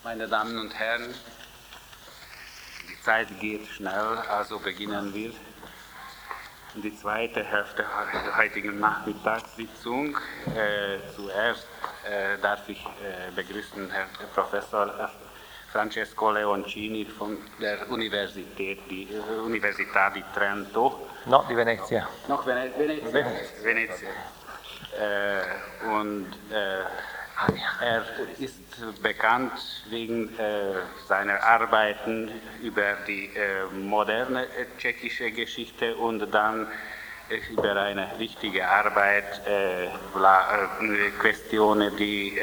Meine Damen und Herren, die Zeit geht schnell, also beginnen wir die zweite Hälfte der heutigen Nachmittagssitzung. Zuerst darf ich begrüßen Herrn Professor Francesco Leoncini von der Università di Trento. No, di Venezia. Noch Venezia. Er ist bekannt wegen seiner Arbeiten über die moderne tschechische Geschichte und dann über eine wichtige Arbeit, la questione di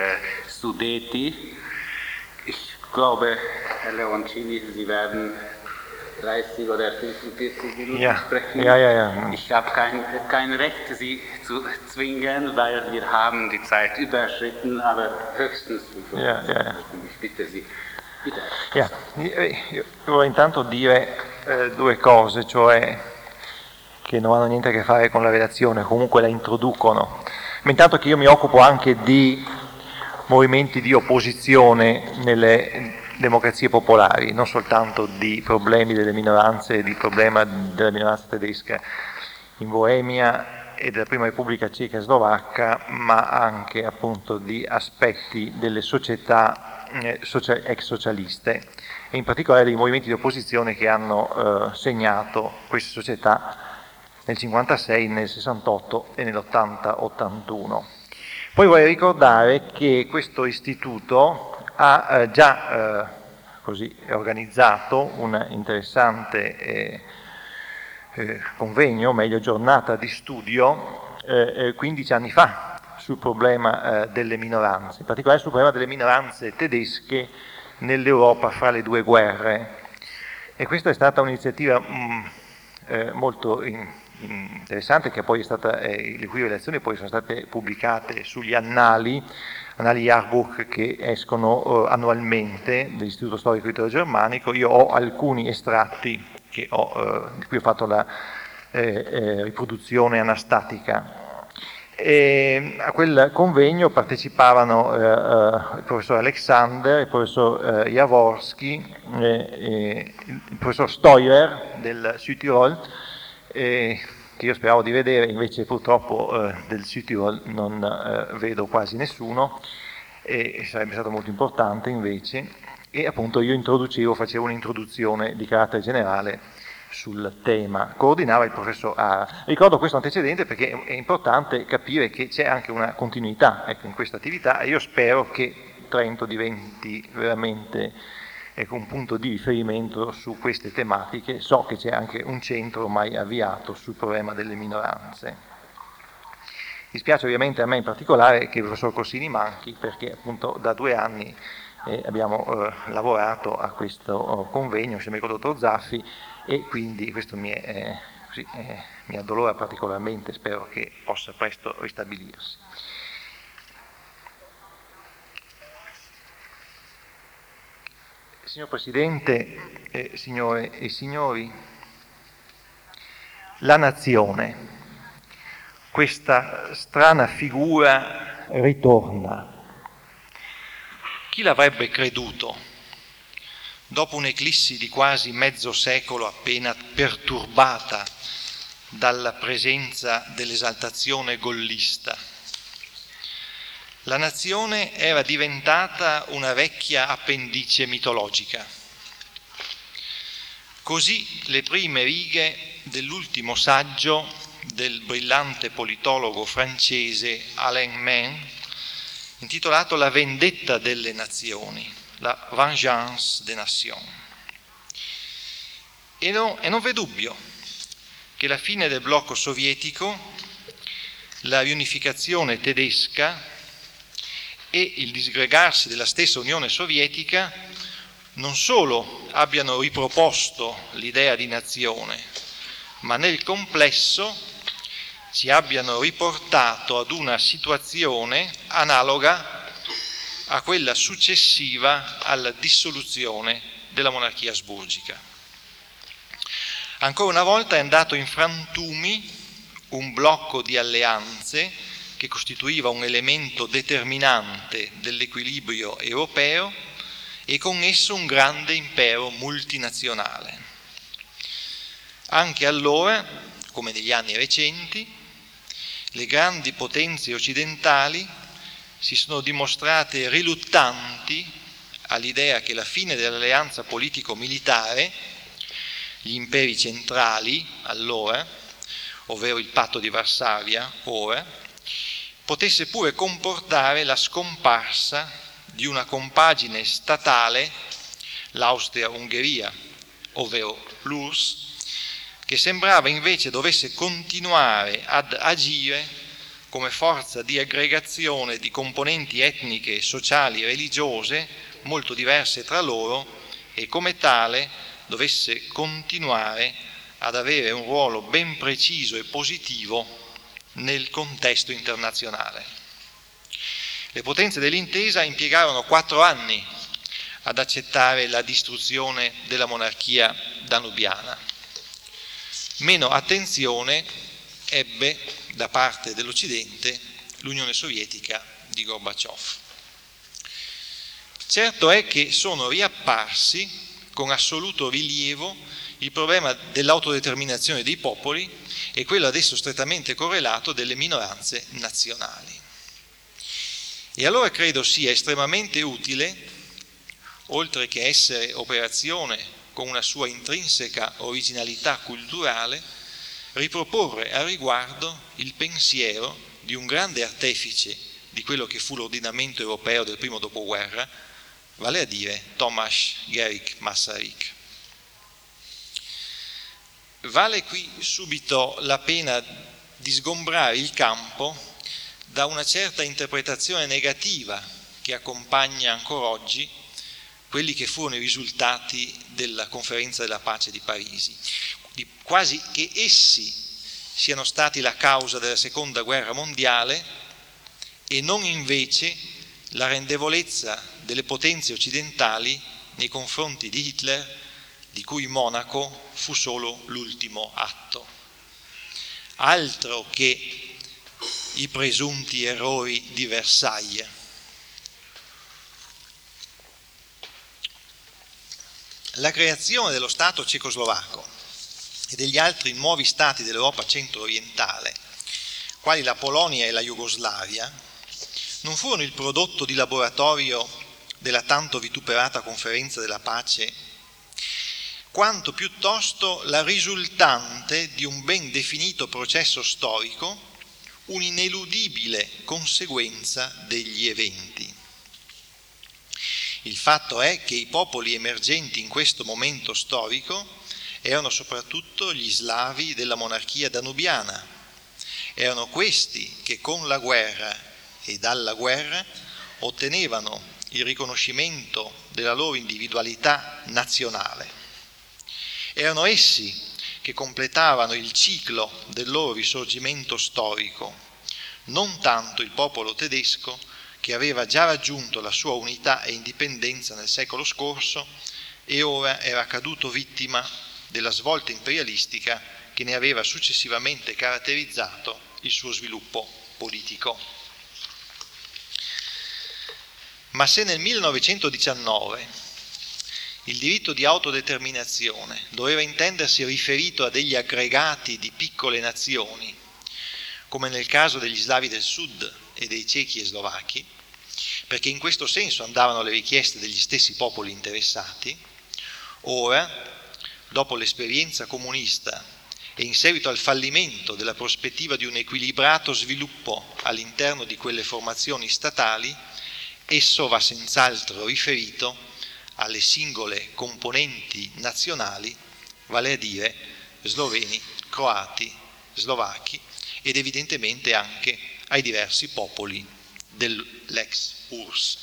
Sudeti. Ich glaube, Herr Leoncini, Sie werden 30 oder 45 Minuten sprechen. Ja. Ich habe kein Recht, Sie zu zwingen, weil wir haben die Zeit überschritten, aber höchstens 45 Minuten. Ich bitte Sie. Bitte. Io vorrei intanto dire due cose, cioè che non hanno niente a che fare con la relazione, comunque la introducono. Ma intanto che io mi occupo anche di movimenti di opposizione nelle democrazie popolari, non soltanto di problemi delle minoranze, di problema della minoranza tedesca in Boemia e della prima Repubblica Ceca e Slovacca, ma anche appunto di aspetti delle società ex socialiste e in particolare dei movimenti di opposizione che hanno segnato queste società nel 56, nel 68 e nell'80-81. Poi vorrei ricordare che questo istituto ha già così organizzato un interessante convegno, meglio giornata di studio, 15 anni fa sul problema delle minoranze, in particolare sul problema delle minoranze tedesche nell'Europa fra le due guerre. E questa è stata un'iniziativa molto interessante, che poi è stata, le cui relazioni poi sono state pubblicate sugli annali Jahrbuch che escono annualmente dell'Istituto Storico Italo-Germanico. Io ho alcuni estratti di cui ho fatto la riproduzione anastatica. A quel convegno partecipavano il professor Alexander, il professor Jaworski, il professor Steuer del Südtirol, che io speravo di vedere, invece purtroppo del Südtirol non vedo quasi nessuno, e sarebbe stato molto importante invece, e appunto io facevo un'introduzione di carattere generale sul tema, coordinava il professor Ara. Ricordo questo antecedente perché è importante capire che c'è anche una continuità in questa attività, e io spero che Trento diventi veramente un punto di riferimento su queste tematiche. So che c'è anche un centro ormai avviato sul problema delle minoranze. Dispiace ovviamente a me in particolare che il professor Corsini manchi, perché appunto da 2 anni abbiamo lavorato a questo convegno insieme con il dottor Zaffi, e quindi questo mi addolora particolarmente, spero che possa presto ristabilirsi. Signor Presidente, signore e signori, la nazione, questa strana figura ritorna. Chi l'avrebbe creduto? Dopo un'eclissi di quasi mezzo secolo appena perturbata dalla presenza dell'esaltazione gollista, la nazione era diventata una vecchia appendice mitologica. Così le prime righe dell'ultimo saggio del brillante politologo francese Alain Main, intitolato La vendetta delle nazioni, la vengeance des nations. E non v'è dubbio che la fine del blocco sovietico, la riunificazione tedesca e il disgregarsi della stessa Unione Sovietica non solo abbiano riproposto l'idea di nazione, ma nel complesso ci abbiano riportato ad una situazione analoga a quella successiva alla dissoluzione della monarchia asburgica. Ancora una volta è andato in frantumi un blocco di alleanze che costituiva un elemento determinante dell'equilibrio europeo, e con esso un grande impero multinazionale. Anche allora, come negli anni recenti, le grandi potenze occidentali si sono dimostrate riluttanti all'idea che la fine dell'alleanza politico-militare, gli imperi centrali allora, ovvero il patto di Varsavia ora, potesse pure comportare la scomparsa di una compagine statale, l'Austria-Ungheria, ovvero l'URSS, che sembrava invece dovesse continuare ad agire come forza di aggregazione di componenti etniche, sociali e religiose molto diverse tra loro e come tale dovesse continuare ad avere un ruolo ben preciso e positivo nel contesto internazionale. Le potenze dell'intesa impiegarono 4 anni ad accettare la distruzione della monarchia danubiana. Meno attenzione ebbe da parte dell'Occidente l'Unione Sovietica di Gorbaciov. Certo è che sono riapparsi con assoluto rilievo il problema dell'autodeterminazione dei popoli e quello adesso strettamente correlato delle minoranze nazionali. E allora credo sia estremamente utile, oltre che essere operazione con una sua intrinseca originalità culturale, riproporre a riguardo il pensiero di un grande artefice di quello che fu l'ordinamento europeo del primo dopoguerra, vale a dire Tomáš Garrigue Masaryk. Vale qui subito la pena di sgombrare il campo da una certa interpretazione negativa che accompagna ancora oggi quelli che furono i risultati della conferenza della pace di Parisi, quasi che essi siano stati la causa della seconda guerra mondiale e non invece la rendevolezza delle potenze occidentali nei confronti di Hitler, di cui Monaco fu solo l'ultimo atto. Altro che i presunti errori di Versailles. La creazione dello Stato cecoslovacco e degli altri nuovi stati dell'Europa centro-orientale, quali la Polonia e la Jugoslavia, non furono il prodotto di laboratorio della tanto vituperata conferenza della pace, quanto piuttosto la risultante di un ben definito processo storico, un'ineludibile conseguenza degli eventi. Il fatto è che i popoli emergenti in questo momento storico erano soprattutto gli slavi della monarchia danubiana. Erano questi che con la guerra e dalla guerra ottenevano il riconoscimento della loro individualità nazionale. Erano essi che completavano il ciclo del loro risorgimento storico, non tanto il popolo tedesco che aveva già raggiunto la sua unità e indipendenza nel secolo scorso e ora era caduto vittima della svolta imperialistica che ne aveva successivamente caratterizzato il suo sviluppo politico. Ma se nel 1919 il diritto di autodeterminazione doveva intendersi riferito a degli aggregati di piccole nazioni, come nel caso degli slavi del sud e dei cechi e slovacchi, perché in questo senso andavano le richieste degli stessi popoli interessati, ora, dopo l'esperienza comunista e in seguito al fallimento della prospettiva di un equilibrato sviluppo all'interno di quelle formazioni statali, esso va senz'altro riferito alle singole componenti nazionali, vale a dire sloveni, croati, slovacchi ed evidentemente anche ai diversi popoli dell'ex URSS.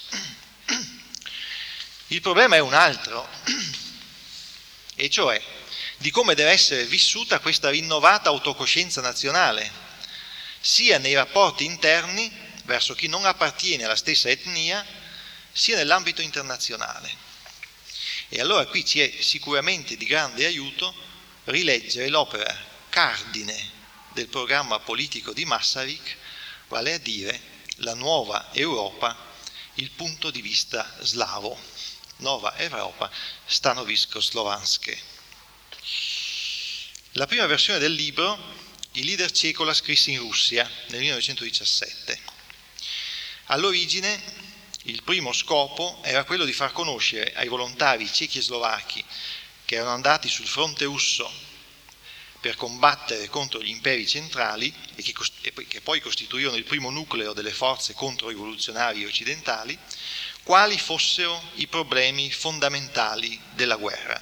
Il problema è un altro, e cioè di come deve essere vissuta questa rinnovata autocoscienza nazionale, sia nei rapporti interni verso chi non appartiene alla stessa etnia, sia nell'ambito internazionale. E allora qui ci è sicuramente di grande aiuto rileggere l'opera cardine del programma politico di Masaryk, vale a dire La nuova Europa, il punto di vista slavo, Nova Europa stanowisko-slovanské. La prima versione del libro il leader ceco la scrisse in Russia nel 1917. All'origine il primo scopo era quello di far conoscere ai volontari cechi e slovacchi che erano andati sul fronte russo per combattere contro gli imperi centrali e che poi costituirono il primo nucleo delle forze controrivoluzionarie occidentali, quali fossero i problemi fondamentali della guerra.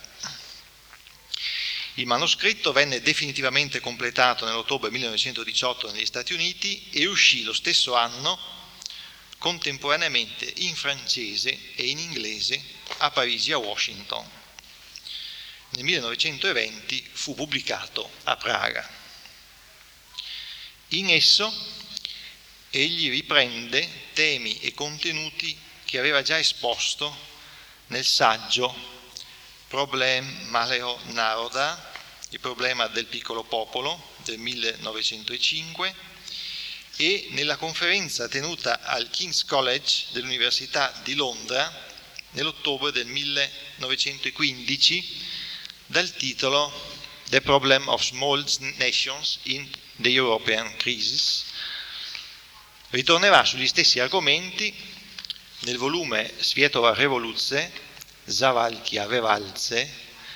Il manoscritto venne definitivamente completato nell'ottobre 1918 negli Stati Uniti e uscì lo stesso anno contemporaneamente in francese e in inglese a Parigi e a Washington. Nel 1920 fu pubblicato a Praga. In esso egli riprende temi e contenuti che aveva già esposto nel saggio Problem malého národa, il problema del piccolo popolo del 1905, e nella conferenza tenuta al King's College dell'Università di Londra nell'ottobre del 1915 dal titolo The Problem of Small Nations in the European Crisis. Ritornerà sugli stessi argomenti nel volume Svietova revoluce, Zavalkia Vevalce,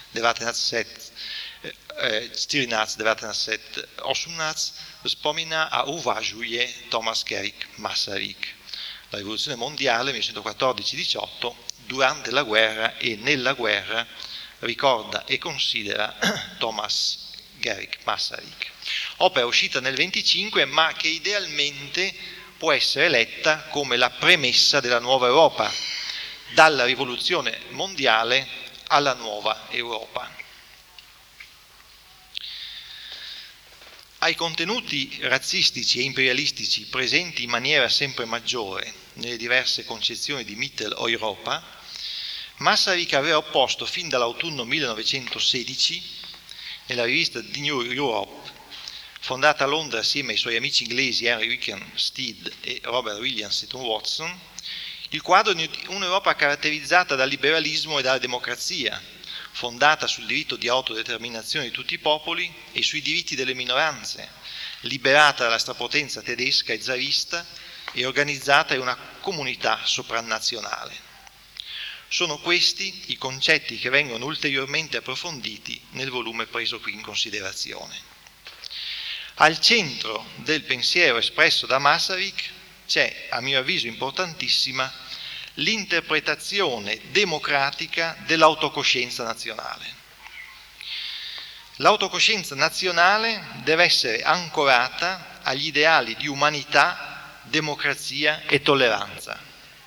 1918 spomina a uvažuje Thomas Garrick Masaryk. La rivoluzione mondiale 1914-18, durante la guerra e nella guerra, ricorda e considera Thomas Garrick Masaryk. Opera uscita nel 1925, ma che idealmente può essere letta come la premessa della nuova Europa, dalla rivoluzione mondiale alla nuova Europa. Ai contenuti razzistici e imperialistici presenti in maniera sempre maggiore nelle diverse concezioni di Mitteleuropa, Masaryk aveva opposto fin dall'autunno 1916, nella rivista The New Europe, fondata a Londra assieme ai suoi amici inglesi Henry Wickham Stead e Robert William Seton Watson, il quadro di un'Europa caratterizzata dal liberalismo e dalla democrazia, fondata sul diritto di autodeterminazione di tutti i popoli e sui diritti delle minoranze, liberata dalla strapotenza tedesca e zarista e organizzata in una comunità sopranazionale. Sono questi i concetti che vengono ulteriormente approfonditi nel volume preso qui in considerazione. Al centro del pensiero espresso da Masaryk c'è, a mio avviso importantissima, l'interpretazione democratica dell'autocoscienza nazionale. L'autocoscienza nazionale deve essere ancorata agli ideali di umanità, democrazia e tolleranza.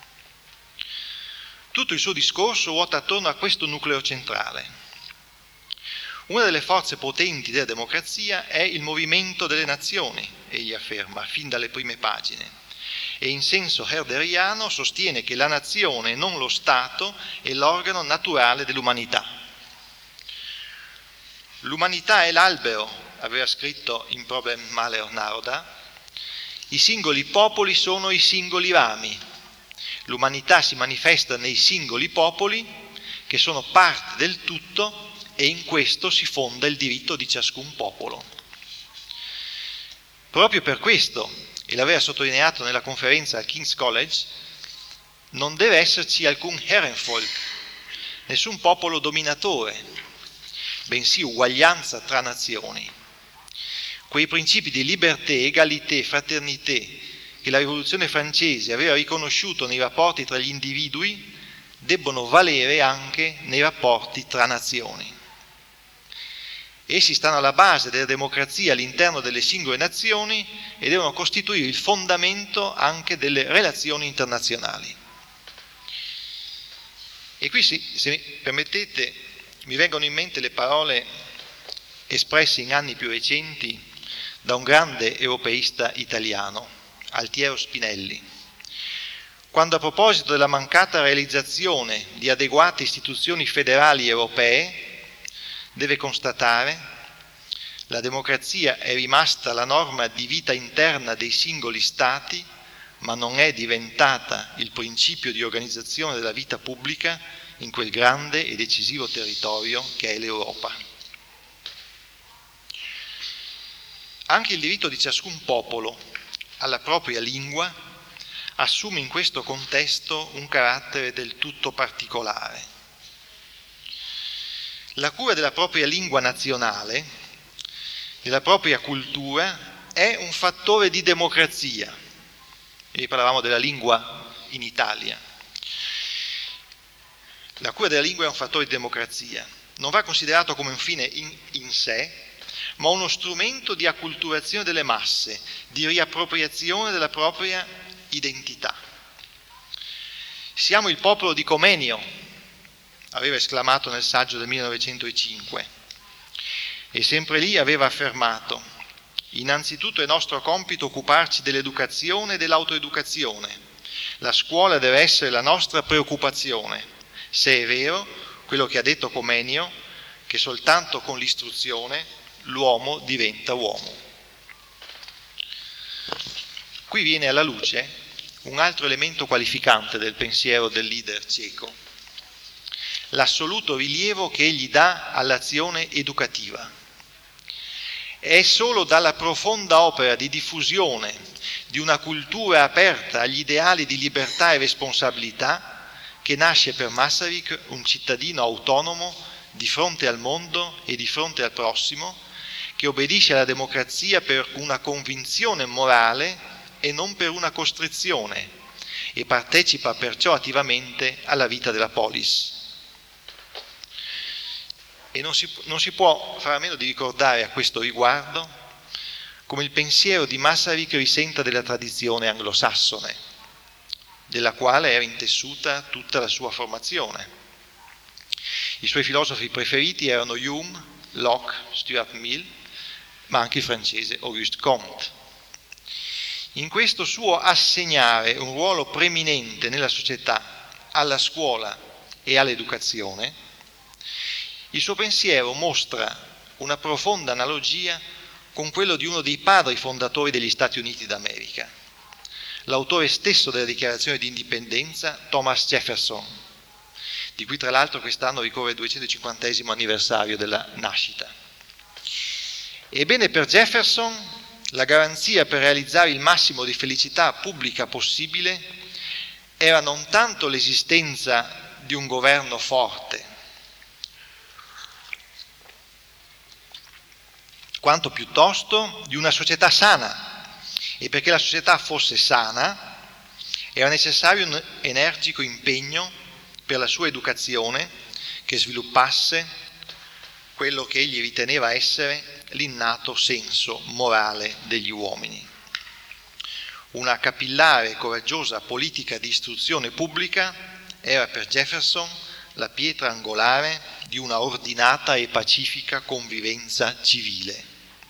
Tutto il suo discorso ruota attorno a questo nucleo centrale. Una delle forze potenti della democrazia è il movimento delle nazioni, egli afferma, fin dalle prime pagine, e in senso herderiano sostiene che la nazione, non lo Stato, è l'organo naturale dell'umanità. L'umanità è l'albero, aveva scritto in Problem malého národa, i singoli popoli sono i singoli rami. L'umanità si manifesta nei singoli popoli che sono parte del tutto e in questo si fonda il diritto di ciascun popolo. Proprio per questo, e l'aveva sottolineato nella conferenza al King's College, non deve esserci alcun Herrenvolk, nessun popolo dominatore, bensì uguaglianza tra nazioni. Quei principi di liberté, égalité, fraternité che la rivoluzione francese aveva riconosciuto nei rapporti tra gli individui debbono valere anche nei rapporti tra nazioni. Essi stanno alla base della democrazia all'interno delle singole nazioni e devono costituire il fondamento anche delle relazioni internazionali. E qui, se mi permettete, mi vengono in mente le parole espresse in anni più recenti da un grande europeista italiano, Altiero Spinelli, quando a proposito della mancata realizzazione di adeguate istituzioni federali europee deve constatare: la democrazia è rimasta la norma di vita interna dei singoli stati, ma non è diventata il principio di organizzazione della vita pubblica in quel grande e decisivo territorio che è l'Europa. Anche il diritto di ciascun popolo alla propria lingua assume in questo contesto un carattere del tutto particolare. La cura della propria lingua nazionale, della propria cultura, è un fattore di democrazia. Ieri parlavamo della lingua in Italia. La cura della lingua è un fattore di democrazia. Non va considerato come un fine in sé, ma uno strumento di acculturazione delle masse, di riappropriazione della propria identità. Siamo il popolo di Comenio, aveva esclamato nel saggio del 1905, e sempre lì aveva affermato: innanzitutto è nostro compito occuparci dell'educazione e dell'autoeducazione. La scuola deve essere la nostra preoccupazione, se è vero quello che ha detto Comenio, che soltanto con l'istruzione l'uomo diventa uomo. Qui viene alla luce un altro elemento qualificante del pensiero del leader ceco: l'assoluto rilievo che egli dà all'azione educativa. È solo dalla profonda opera di diffusione di una cultura aperta agli ideali di libertà e responsabilità che nasce per Masaryk un cittadino autonomo di fronte al mondo e di fronte al prossimo, che obbedisce alla democrazia per una convinzione morale e non per una costrizione, e partecipa perciò attivamente alla vita della polis. E non si può fare a meno di ricordare a questo riguardo come il pensiero di Masaryk risenta della tradizione anglosassone, della quale era intessuta tutta la sua formazione. I suoi filosofi preferiti erano Hume, Locke, Stuart Mill, ma anche il francese Auguste Comte. In questo suo assegnare un ruolo preminente nella società alla scuola e all'educazione, il suo pensiero mostra una profonda analogia con quello di uno dei padri fondatori degli Stati Uniti d'America, l'autore stesso della Dichiarazione di Indipendenza, Thomas Jefferson, di cui tra l'altro quest'anno ricorre il 250° anniversario della nascita. Ebbene, per Jefferson la garanzia per realizzare il massimo di felicità pubblica possibile era non tanto l'esistenza di un governo forte, quanto piuttosto di una società sana, e perché la società fosse sana era necessario un energico impegno per la sua educazione che sviluppasse quello che egli riteneva essere l'innato senso morale degli uomini. Una capillare e coraggiosa politica di istruzione pubblica era per Jefferson la pietra angolare di una ordinata e pacifica convivenza civile.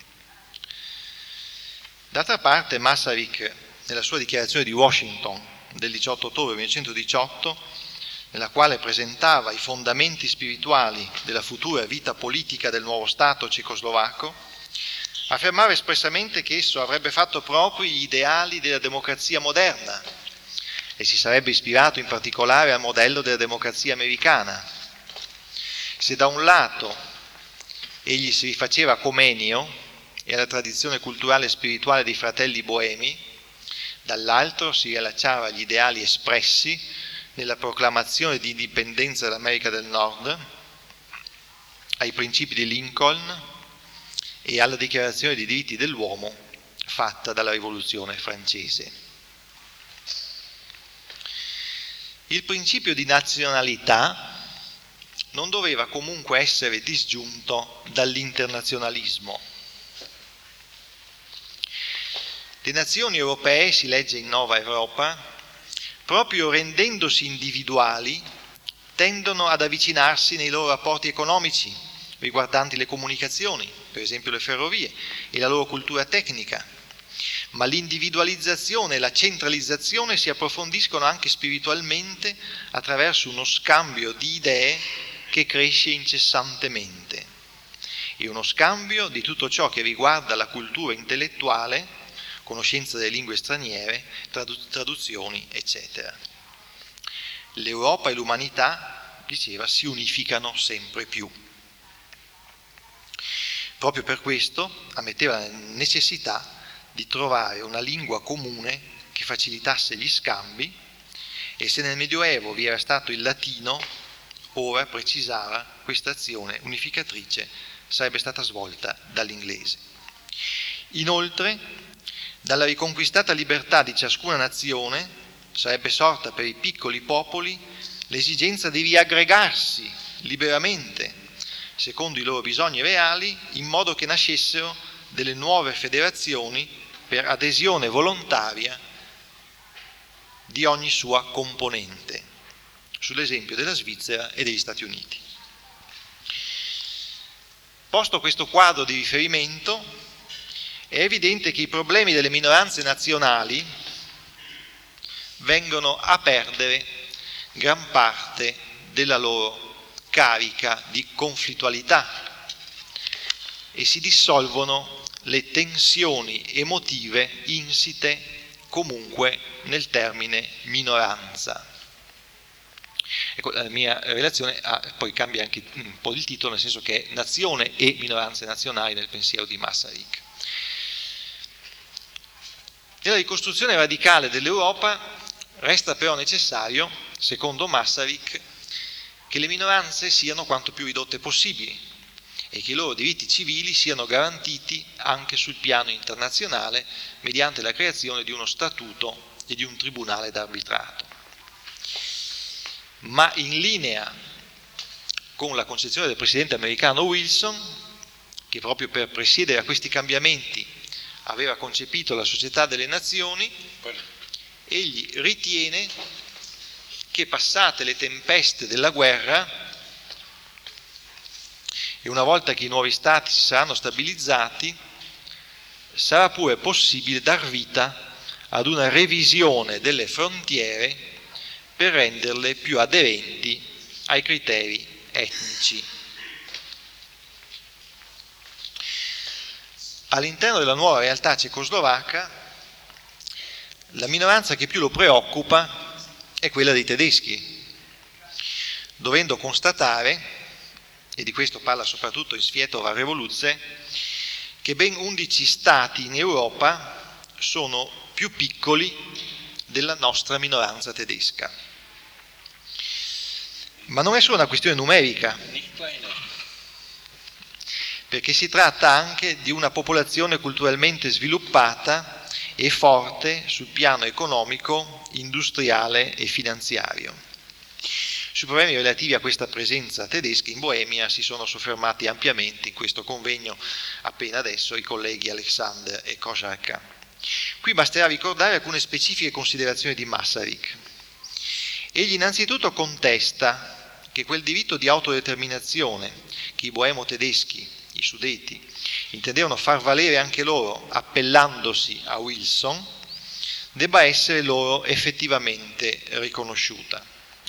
D'altra parte, Masaryk, nella sua dichiarazione di Washington del 18 ottobre 1918, nella quale presentava i fondamenti spirituali della futura vita politica del nuovo Stato cecoslovacco, affermava espressamente che esso avrebbe fatto propri gli ideali della democrazia moderna e si sarebbe ispirato in particolare al modello della democrazia americana. Se da un lato egli si rifaceva a Comenio e alla tradizione culturale e spirituale dei fratelli boemi, dall'altro si riallacciava agli ideali espressi nella proclamazione di indipendenza dell'America del Nord, ai principi di Lincoln e alla dichiarazione dei diritti dell'uomo fatta dalla Rivoluzione francese. Il principio di nazionalità non doveva comunque essere disgiunto dall'internazionalismo. Le nazioni europee, si legge in Nova Europa, proprio rendendosi individuali, tendono ad avvicinarsi nei loro rapporti economici riguardanti le comunicazioni, per esempio le ferrovie, e la loro cultura tecnica. Ma l'individualizzazione e la centralizzazione si approfondiscono anche spiritualmente attraverso uno scambio di idee che cresce incessantemente, e uno scambio di tutto ciò che riguarda la cultura intellettuale, conoscenza delle lingue straniere, traduzioni, eccetera. L'Europa e l'umanità diceva, si unificano sempre più. Proprio per questo ammetteva la necessità di trovare una lingua comune che facilitasse gli scambi, e se nel Medioevo vi era stato il latino, ora, precisava, questa azione unificatrice sarebbe stata svolta dall'inglese. Inoltre, dalla riconquistata libertà di ciascuna nazione sarebbe sorta per i piccoli popoli l'esigenza di riaggregarsi liberamente, secondo i loro bisogni reali, in modo che nascessero delle nuove federazioni per adesione volontaria di ogni sua componente, sull'esempio della Svizzera e degli Stati Uniti. Posto questo quadro di riferimento, è evidente che i problemi delle minoranze nazionali vengono a perdere gran parte della loro carica di conflittualità e si dissolvono le tensioni emotive insite comunque nel termine minoranza. Ecco, la mia relazione poi cambia anche un po' il titolo, nel senso che è nazione e minoranze nazionali nel pensiero di Masaryk. Nella ricostruzione radicale dell'Europa resta però necessario, secondo Masaryk, che le minoranze siano quanto più ridotte possibili e che i loro diritti civili siano garantiti anche sul piano internazionale mediante la creazione di uno statuto e di un tribunale d'arbitrato. Ma in linea con la concezione del presidente americano Wilson, che proprio per presiedere a questi cambiamenti aveva concepito la società delle nazioni, egli ritiene che, passate le tempeste della guerra e una volta che i nuovi stati si saranno stabilizzati, sarà pure possibile dar vita ad una revisione delle frontiere per renderle più aderenti ai criteri etnici. All'interno della nuova realtà cecoslovacca, la minoranza che più lo preoccupa è quella dei tedeschi, dovendo constatare, e di questo parla soprattutto in Svietova Revoluzze, che ben 11 stati in Europa sono più piccoli della nostra minoranza tedesca. Ma non è solo una questione numerica, perché si tratta anche di una popolazione culturalmente sviluppata e forte sul piano economico, industriale e finanziario. Sui problemi relativi a questa presenza tedesca in Boemia si sono soffermati ampiamente in questo convegno appena adesso i colleghi Alexander e Kozarka. Qui basterà ricordare alcune specifiche considerazioni di Masaryk. Egli innanzitutto contesta che quel diritto di autodeterminazione che i boemo-tedeschi, i Sudeti, intendevano far valere anche loro appellandosi a Wilson, debba essere loro effettivamente riconosciuto.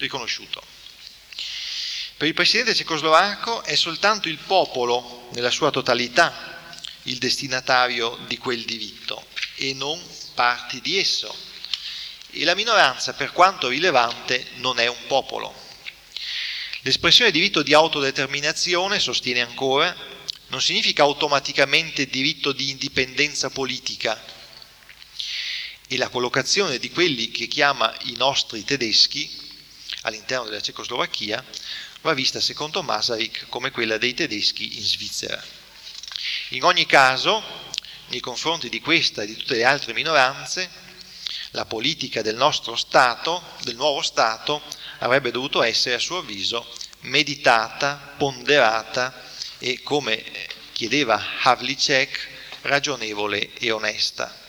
Per il presidente cecoslovacco è soltanto il popolo nella sua totalità il destinatario di quel diritto e non parti di esso, e la minoranza, per quanto rilevante, non è un popolo. L'espressione diritto di autodeterminazione, sostiene ancora, non significa automaticamente diritto di indipendenza politica, e la collocazione di quelli che chiama i nostri tedeschi all'interno della Cecoslovacchia va vista, secondo Masaryk, come quella dei tedeschi in Svizzera. In ogni caso, nei confronti di questa e di tutte le altre minoranze, la politica del nostro Stato, del nuovo Stato, avrebbe dovuto essere, a suo avviso, meditata, ponderata e, come chiedeva Havlicek, ragionevole e onesta.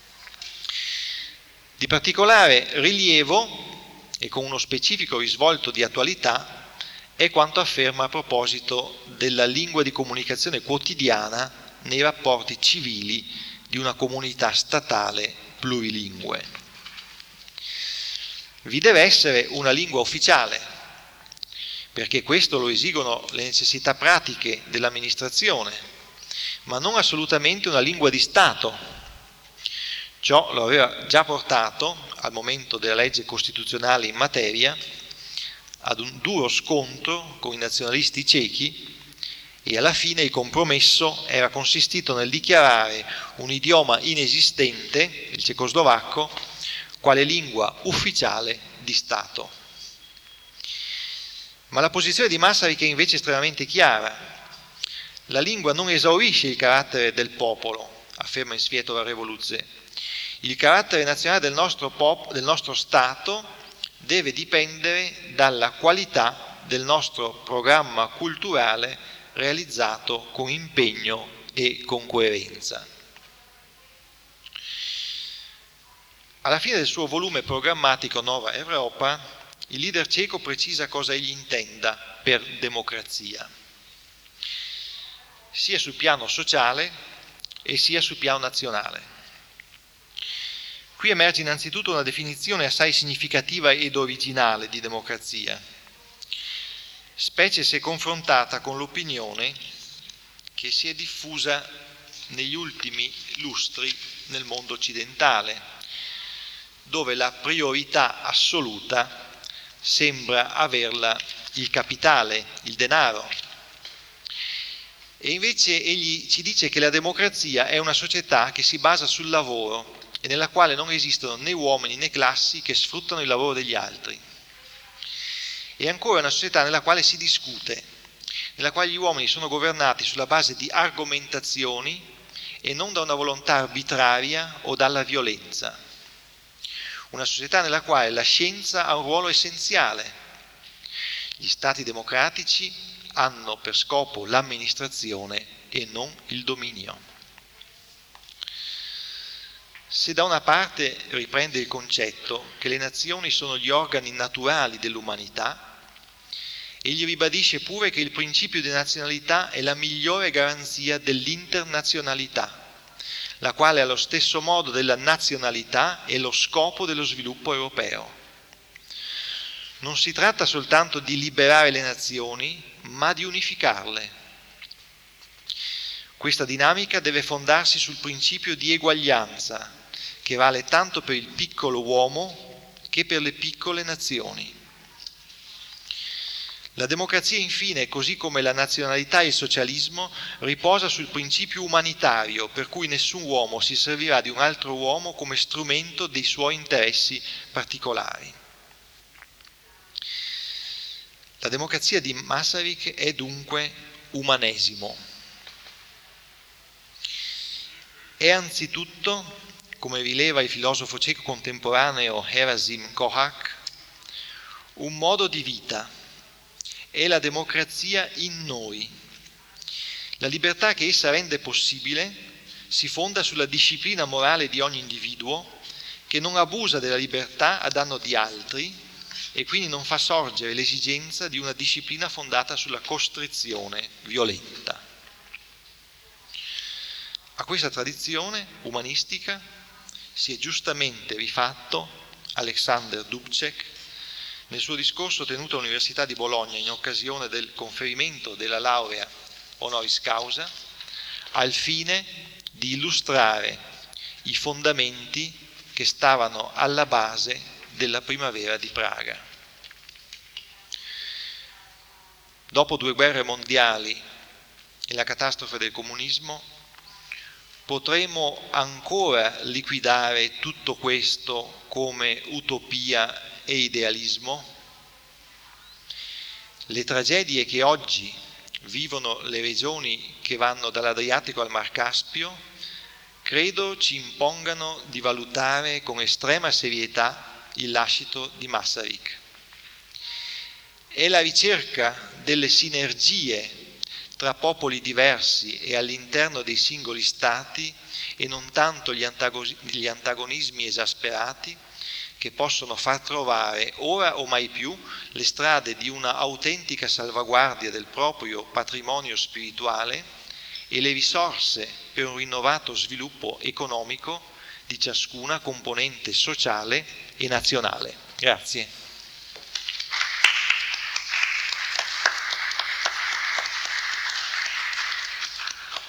Di particolare rilievo, e con uno specifico risvolto di attualità, è quanto afferma a proposito della lingua di comunicazione quotidiana nei rapporti civili di una comunità statale plurilingue. Vi deve essere una lingua ufficiale, perché questo lo esigono le necessità pratiche dell'amministrazione, ma non assolutamente una lingua di Stato. Ciò lo aveva già portato, al momento della legge costituzionale in materia, ad un duro scontro con i nazionalisti cechi e alla fine il compromesso era consistito nel dichiarare un idioma inesistente, il cecoslovacco, quale lingua ufficiale di Stato. Ma la posizione di Masaryk è invece estremamente chiara. La lingua non esaurisce il carattere del popolo, afferma in Svietola Revoluție. Il carattere nazionale del nostro Stato deve dipendere dalla qualità del nostro programma culturale realizzato con impegno e con coerenza. Alla fine del suo volume programmatico Nova Europa, il leader ceco precisa cosa egli intenda per democrazia, sia sul piano sociale e sia sul piano nazionale. Qui emerge innanzitutto una definizione assai significativa ed originale di democrazia, specie se confrontata con l'opinione che si è diffusa negli ultimi lustri nel mondo occidentale, dove la priorità assoluta sembra averla il capitale, il denaro. E invece egli ci dice che la democrazia è una società che si basa sul lavoro e nella quale non esistono né uomini né classi che sfruttano il lavoro degli altri. E ancora una società nella quale si discute, nella quale gli uomini sono governati sulla base di argomentazioni e non da una volontà arbitraria o dalla violenza. Una società nella quale la scienza ha un ruolo essenziale. Gli stati democratici hanno per scopo l'amministrazione e non il dominio. Se da una parte riprende il concetto che le nazioni sono gli organi naturali dell'umanità, egli ribadisce pure che il principio di nazionalità è la migliore garanzia dell'internazionalità, la quale allo stesso modo della nazionalità è lo scopo dello sviluppo europeo. Non si tratta soltanto di liberare le nazioni, ma di unificarle. Questa dinamica deve fondarsi sul principio di eguaglianza, che vale tanto per il piccolo uomo che per le piccole nazioni. La democrazia, infine, così come la nazionalità e il socialismo, riposa sul principio umanitario, per cui nessun uomo si servirà di un altro uomo come strumento dei suoi interessi particolari. La democrazia di Masaryk è dunque umanesimo. È anzitutto, come rileva il filosofo ceco contemporaneo Gerasim Kohák, un modo di vita. È la democrazia in noi. La libertà che essa rende possibile si fonda sulla disciplina morale di ogni individuo che non abusa della libertà a danno di altri e quindi non fa sorgere l'esigenza di una disciplina fondata sulla costrizione violenta. A questa tradizione umanistica si è giustamente rifatto Alexander Dubček nel suo discorso tenuto all'Università di Bologna in occasione del conferimento della laurea honoris causa, al fine di illustrare i fondamenti che stavano alla base della primavera di Praga. Dopo 2 guerre mondiali e la catastrofe del comunismo, potremo ancora liquidare tutto questo come utopia e idealismo? Le tragedie che oggi vivono le regioni che vanno dall'Adriatico al Mar Caspio credo ci impongano di valutare con estrema serietà il lascito di Masaryk. È la ricerca delle sinergie tra popoli diversi e all'interno dei singoli stati e non tanto gli antagonismi esasperati che possono far trovare ora o mai più le strade di una autentica salvaguardia del proprio patrimonio spirituale e le risorse per un rinnovato sviluppo economico di ciascuna componente sociale e nazionale. Grazie.